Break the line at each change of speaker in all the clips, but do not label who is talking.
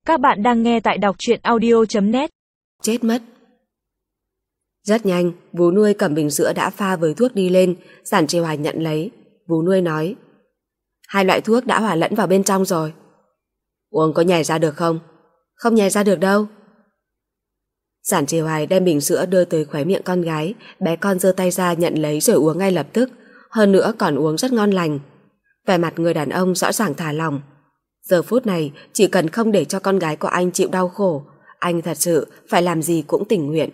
Các bạn đang nghe tại đọc truyện audio.net.
Chết mất. Rất nhanh, vú nuôi cầm bình sữa đã pha với thuốc đi lên. Giản Trì Hoài nhận lấy. Vú nuôi nói: hai loại thuốc đã hòa lẫn vào bên trong rồi. Uống có nhảy ra được không? Không nhảy ra được đâu. Giản Trì Hoài đem bình sữa đưa tới khóe miệng con gái. Bé con giơ tay ra nhận lấy rồi uống ngay lập tức. Hơn nữa còn uống rất ngon lành. Vẻ mặt người đàn ông rõ ràng thả lỏng. Giờ phút này chỉ cần không để cho con gái của anh chịu đau khổ, anh thật sự phải làm gì cũng tình nguyện.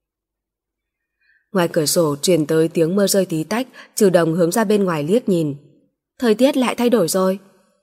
Ngoài cửa sổ truyền tới tiếng mưa rơi tí tách. Trừ Đồng hướng ra bên ngoài liếc nhìn. Thời tiết lại thay đổi rồi.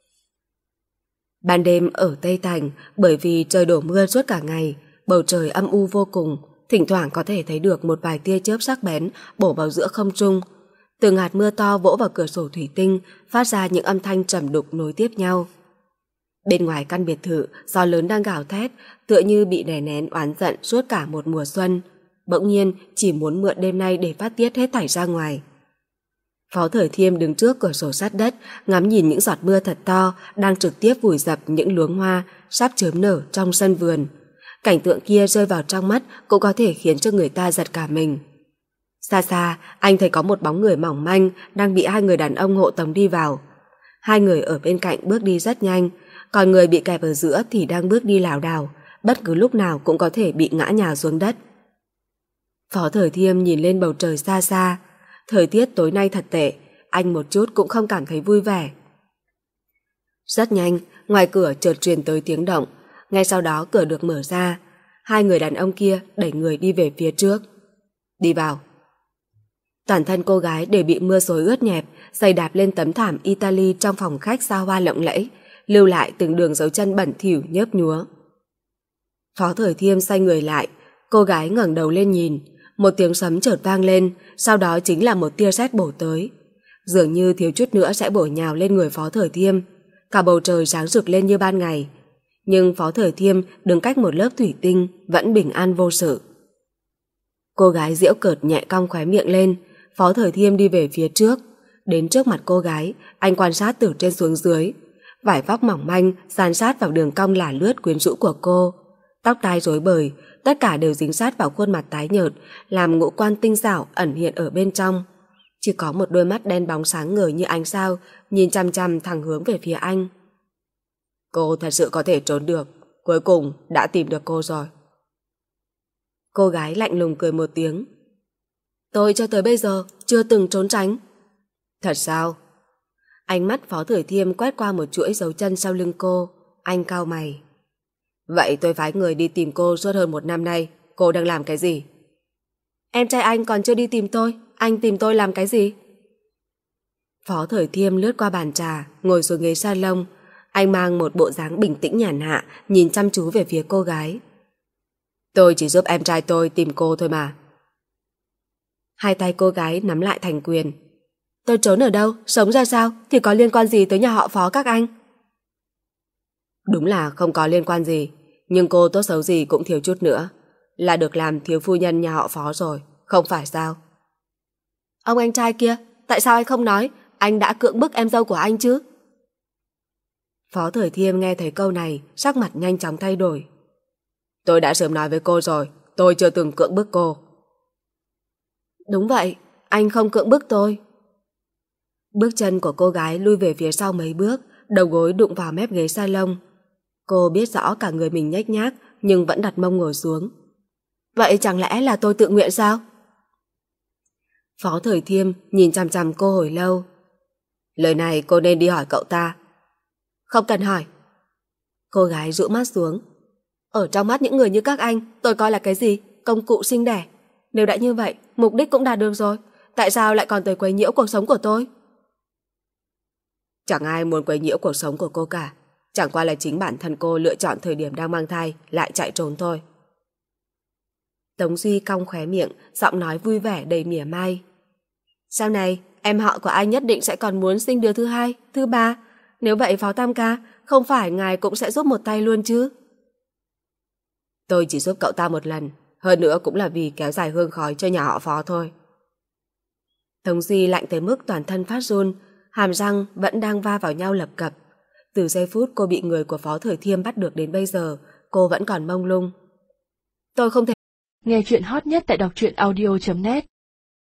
Ban đêm ở Tây Thành, bởi vì trời đổ mưa suốt cả ngày, bầu trời âm u vô cùng, thỉnh thoảng có thể thấy được một vài tia chớp sắc bén bổ vào giữa không trung. Từng hạt mưa to vỗ vào cửa sổ thủy tinh, phát ra những âm thanh trầm đục nối tiếp nhau. Bên ngoài căn biệt thự, gió lớn đang gào thét, tựa như bị đè nén oán giận suốt cả một mùa xuân. Bỗng nhiên chỉ muốn mượn đêm nay để phát tiết hết thảy ra ngoài. Phó Thời Thiêm đứng trước cửa sổ sát đất, ngắm nhìn những giọt mưa thật to đang trực tiếp vùi dập những luống hoa sắp chớm nở trong sân vườn. Cảnh tượng kia rơi vào trong mắt cũng có thể khiến cho người ta giật cả mình. Xa xa, anh thấy có một bóng người mỏng manh đang bị hai người đàn ông hộ tống đi vào. Hai người ở bên cạnh bước đi rất nhanh, còn người bị kẹp ở giữa thì đang bước đi lảo đảo, bất cứ lúc nào cũng có thể bị ngã nhào xuống đất. Phó Thời Thiêm nhìn lên bầu trời xa xa. Thời tiết tối nay thật tệ, anh một chút cũng không cảm thấy vui vẻ. Rất nhanh, ngoài cửa chợt truyền tới tiếng động, ngay sau đó cửa được mở ra. Hai người đàn ông kia đẩy người đi về phía trước. Đi vào. Toàn thân cô gái đều bị mưa xối ướt nhẹp, giày đạp lên tấm thảm Italy trong phòng khách xa hoa lộng lẫy, lưu lại từng đường dấu chân bẩn thỉu nhớp nhúa. Phó Thời Thiêm xoay người lại, cô gái ngẩng đầu lên nhìn, một tiếng sấm chợt vang lên, sau đó chính là một tia sét bổ tới. Dường như thiếu chút nữa sẽ bổ nhào lên người Phó Thời Thiêm, cả bầu trời sáng rực lên như ban ngày. Nhưng Phó Thời Thiêm đứng cách một lớp thủy tinh vẫn bình an vô sự. Cô gái giễu cợt nhẹ cong khóe miệng lên. Phó Thời Thiêm đi về phía trước. Đến trước mặt cô gái, anh quan sát từ trên xuống dưới. Vải vóc mỏng manh dán sát vào đường cong lả lướt quyến rũ của cô. Tóc tai rối bời, tất cả đều dính sát vào khuôn mặt tái nhợt, làm ngũ quan tinh xảo ẩn hiện ở bên trong. Chỉ có một đôi mắt đen bóng sáng ngời như ánh sao, nhìn chằm chằm thẳng hướng về phía anh. Cô thật sự có thể trốn được, cuối cùng đã tìm được cô rồi. Cô gái lạnh lùng cười một tiếng. Tôi cho tới bây giờ chưa từng trốn tránh. Thật sao? Ánh mắt Phó Thời Thiêm quét qua một chuỗi dấu chân sau lưng cô. Anh cau mày. Vậy tôi phái người đi tìm cô suốt hơn 1 năm nay. Cô đang làm cái gì? Em trai anh còn chưa đi tìm tôi. Anh tìm tôi làm cái gì? Phó Thời Thiêm lướt qua bàn trà, ngồi xuống ghế salon. Anh mang một bộ dáng bình tĩnh nhàn hạ, nhìn chăm chú về phía cô gái. Tôi chỉ giúp em trai tôi tìm cô thôi mà. Hai tay cô gái nắm lại thành quyền. Tôi trốn ở đâu, sống ra sao thì có liên quan gì tới nhà họ Phó các anh? Đúng là không có liên quan gì, nhưng cô tốt xấu gì cũng thiếu chút nữa là được làm thiếu phu nhân nhà họ Phó rồi, không phải sao? Ông anh trai kia, tại sao anh không nói anh đã cưỡng bức em dâu của anh chứ? Phó Thời Thiêm nghe thấy câu này, sắc mặt nhanh chóng thay đổi. Tôi đã sớm nói với cô rồi, tôi chưa từng cưỡng bức cô. Đúng vậy, anh không cưỡng bức tôi. Bước chân của cô gái lui về phía sau mấy bước, đầu gối đụng vào mép ghế salon. Cô biết rõ cả người mình nhếch nhác, nhưng vẫn đặt mông ngồi xuống. Vậy chẳng lẽ là tôi tự nguyện sao? Phó Thời Thiêm nhìn chằm chằm cô hồi lâu. Lời này cô nên đi hỏi cậu ta. Không cần hỏi. Cô gái rũ mắt xuống. Ở trong mắt những người như các anh, tôi coi là cái gì? Công cụ sinh đẻ. Nếu đã như vậy, mục đích cũng đạt được rồi. Tại sao lại còn tới quấy nhiễu cuộc sống của tôi? Chẳng ai muốn quấy nhiễu cuộc sống của cô cả. Chẳng qua là chính bản thân cô lựa chọn thời điểm đang mang thai lại chạy trốn thôi. Tống Duy cong khóe miệng, giọng nói vui vẻ đầy mỉa mai. Sau này, em họ của anh nhất định sẽ còn muốn sinh đứa thứ hai, thứ ba. Nếu vậy Phó Tam ca, không phải ngài cũng sẽ giúp một tay luôn chứ? Tôi chỉ giúp cậu ta một lần, hơn nữa cũng là vì kéo dài hương khói cho nhà họ Phó thôi. Tống Duy lạnh tới mức toàn thân phát run, hàm răng vẫn đang va vào nhau lập cập. Từ giây phút cô bị người của Phó Thời Thiêm bắt được đến bây giờ, cô vẫn còn mông lung. Tôi không thể...
Nghe chuyện hot nhất tại đọc truyện audio.net